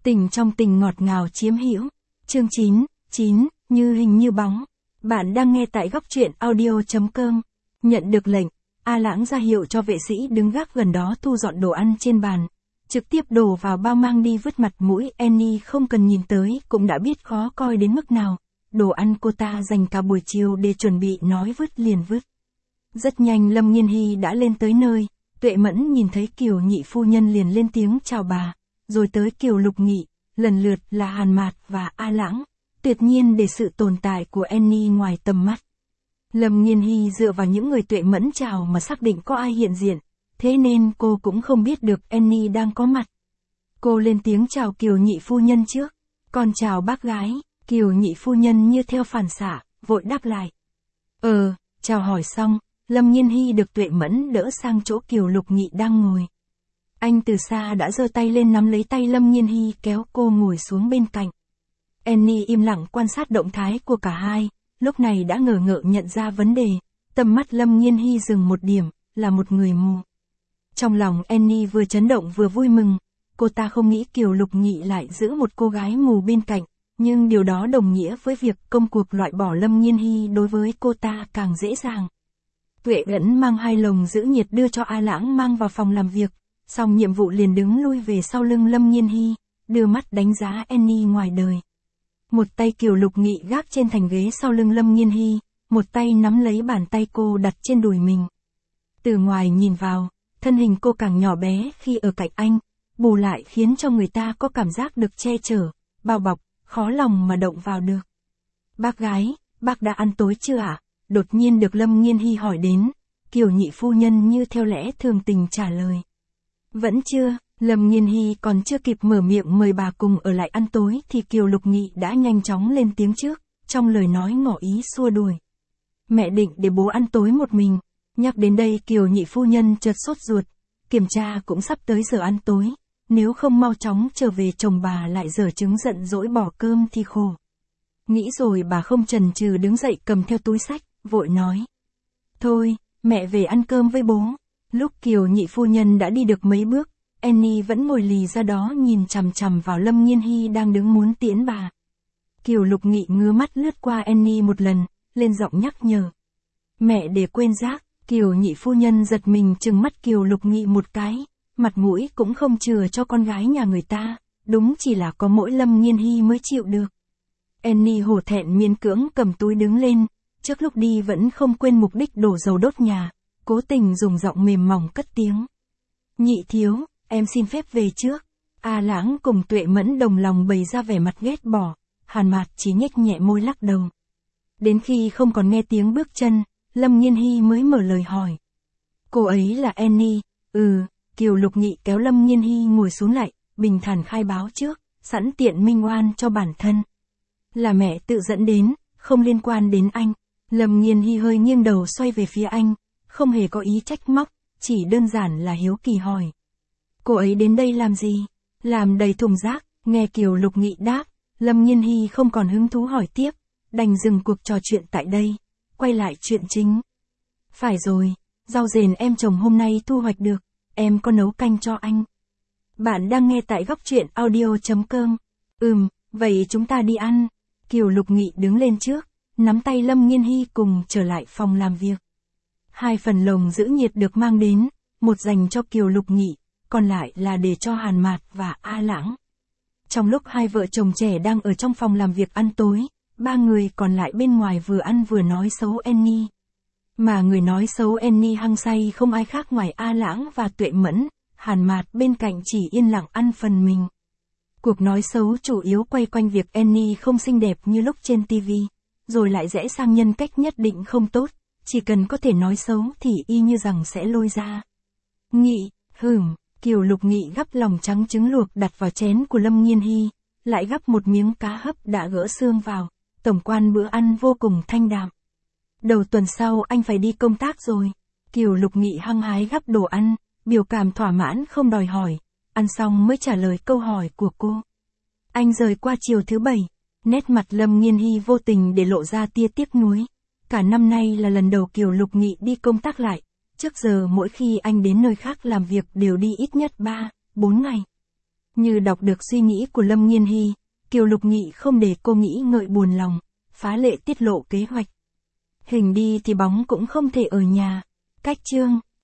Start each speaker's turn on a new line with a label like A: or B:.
A: Tình trong tình ngọt ngào chiếm hữu. Chương 9, như hình như bóng. Bạn đang nghe tại góc truyện audio.com. Nhận được lệnh, A Lãng ra hiệu cho vệ sĩ đứng gác gần đó thu dọn đồ ăn trên bàn. Trực tiếp đổ vào bao mang đi vứt. Mặt mũi Annie không cần nhìn tới cũng đã biết khó coi đến mức nào. Đồ ăn cô ta dành cả buổi chiều để chuẩn bị, nói vứt liền vứt. Rất nhanh Lâm Nghiên Hy đã lên tới nơi. Tuệ Mẫn nhìn thấy Kiều nhị phu nhân liền lên tiếng chào bà. Rồi tới Kiều Lục Nghị, lần lượt là Hàn Mạt và A Lãng. Tuyệt nhiên để sự tồn tại của Annie ngoài tầm mắt. Lâm Nghiên Hy dựa vào những người Tuệ Mẫn chào mà xác định có ai hiện diện. Thế nên cô cũng không biết được Annie đang có mặt. Cô lên tiếng chào Kiều nhị phu nhân trước. Còn chào bác gái. Kiều nhị phu nhân như theo phản xạ, vội đáp lại. Chào hỏi xong, Lâm Nghiên Hy được Tuệ Mẫn đỡ sang chỗ Kiều Lục Nghị đang ngồi. Anh từ xa đã giơ tay lên nắm lấy tay Lâm Nghiên Hy kéo cô ngồi xuống bên cạnh. Annie im lặng quan sát động thái của cả hai, lúc này đã ngờ ngợ nhận ra vấn đề. Tầm mắt Lâm Nghiên Hy dừng một điểm, là một người mù. Trong lòng Annie vừa chấn động vừa vui mừng. Cô ta không nghĩ Kiều Lục Nghị lại giữ một cô gái mù bên cạnh. Nhưng điều đó đồng nghĩa với việc công cuộc loại bỏ Lâm Nghiên Hy đối với cô ta càng dễ dàng. Tuệ Ẩn mang 2 lồng giữ nhiệt đưa cho A Lãng mang vào phòng làm việc. Xong nhiệm vụ liền đứng lui về sau lưng Lâm Nghiên Hy, đưa mắt đánh giá Annie ngoài đời. Một tay Kiều Lục Nghị gác trên thành ghế sau lưng Lâm Nghiên Hy, một tay nắm lấy bàn tay cô đặt trên đùi mình. Từ ngoài nhìn vào, thân hình cô càng nhỏ bé khi ở cạnh anh, bù lại khiến cho người ta có cảm giác được che chở, bao bọc, khó lòng mà động vào được. Bác gái, bác đã ăn tối chưa ạ? Đột nhiên được Lâm Nghiên Hy hỏi đến. Kiều nhị phu nhân như theo lẽ thường tình trả lời. Vẫn chưa. Lâm Nghiên Hy còn chưa kịp mở miệng mời bà cùng ở lại ăn tối thì Kiều Lục Nghị đã nhanh chóng lên tiếng trước, trong lời nói ngỏ ý xua đuổi. Mẹ định để bố ăn tối một mình. Nhắc đến đây Kiều nhị phu nhân chợt sốt ruột. Kiểm tra cũng sắp tới giờ ăn tối. Nếu không mau chóng trở về chồng bà lại giở trứng giận dỗi bỏ cơm thì khổ. Nghĩ rồi bà không chần chừ đứng dậy cầm theo túi xách, vội nói. Thôi, mẹ về ăn cơm với bố. Lúc Kiều nhị phu nhân đã đi được mấy bước, Annie vẫn ngồi lì ra đó nhìn chằm chằm vào Lâm Nghiên Hy đang đứng muốn tiễn bà. Kiều Lục Nghị ngứa mắt lướt qua Annie một lần, lên giọng nhắc nhở. Mẹ để quên rác. Kiều nhị phu nhân giật mình trừng mắt Kiều Lục Nghị một cái, mặt mũi cũng không chừa cho con gái nhà người ta, đúng chỉ là có mỗi Lâm Nghiên Hy mới chịu được. Annie hổ thẹn miễn cưỡng cầm túi đứng lên, trước lúc đi vẫn không quên mục đích đổ dầu đốt nhà, cố tình dùng giọng mềm mỏng cất tiếng. Nhị thiếu, em xin phép về trước. A Lãng cùng Tuệ Mẫn đồng lòng bày ra vẻ mặt ghét bỏ, Hàn Mạt chỉ nhếch nhẹ môi lắc đầu. Đến khi không còn nghe tiếng bước chân, Lâm Nghiên Hy mới mở lời hỏi. Cô ấy là Annie. Kiều Lục Nghị kéo Lâm Nghiên Hy ngồi xuống lại, bình thản khai báo trước, sẵn tiện minh oan cho bản thân. Là mẹ tự dẫn đến, không liên quan đến anh. Lâm Nghiên Hy hơi nghiêng đầu xoay về phía anh, không hề có ý trách móc, chỉ đơn giản là hiếu kỳ hỏi. Cô ấy đến đây làm gì? Làm đầy thùng rác. Nghe Kiều Lục Nghị đáp, Lâm Nghiên Hy không còn hứng thú hỏi tiếp, đành dừng cuộc trò chuyện tại đây, quay lại chuyện chính. Phải rồi, rau dền em trồng hôm nay thu hoạch được, em có nấu canh cho anh. Bạn đang nghe tại góc truyện audio.com. Vậy chúng ta đi ăn. Kiều Lục Nghị đứng lên trước, nắm tay Lâm Nghiên Hy cùng trở lại phòng làm việc. 2 phần lồng giữ nhiệt được mang đến, một dành cho Kiều Lục Nghị, còn lại là để cho Hàn Mạt và A Lãng. Trong lúc 2 vợ chồng trẻ đang ở trong phòng làm việc ăn tối, 3 người còn lại bên ngoài vừa ăn vừa nói xấu Annie. Mà người nói xấu Annie hăng say không ai khác ngoài A Lãng và Tuệ Mẫn, Hàn Mạt bên cạnh chỉ yên lặng ăn phần mình. Cuộc nói xấu chủ yếu quay quanh việc Annie không xinh đẹp như lúc trên TV, rồi lại rẽ sang nhân cách nhất định không tốt, chỉ cần có thể nói xấu thì y như rằng sẽ lôi ra. Nghị, Kiều Lục Nghị gắp lòng trắng trứng luộc đặt vào chén của Lâm Nghiên Hy, lại gắp một miếng cá hấp đã gỡ xương vào, tổng quan bữa ăn vô cùng thanh đạm. Đầu tuần sau anh phải đi công tác rồi. Kiều Lục Nghị hăng hái gắp đồ ăn, biểu cảm thỏa mãn không đòi hỏi, ăn xong mới trả lời câu hỏi của cô. Anh rời qua chiều thứ 7, nét mặt Lâm Nghiên Hy vô tình để lộ ra tia tiếc nuối. Cả năm nay là lần đầu Kiều Lục Nghị đi công tác lại, trước giờ mỗi khi anh đến nơi khác làm việc đều đi ít nhất 3-4 ngày. Như đọc được suy nghĩ của Lâm Nghiên Hy, Kiều Lục Nghị không để cô nghĩ ngợi buồn lòng, phá lệ tiết lộ kế hoạch. Hình đi thì bóng cũng không thể ở nhà. Cách chương.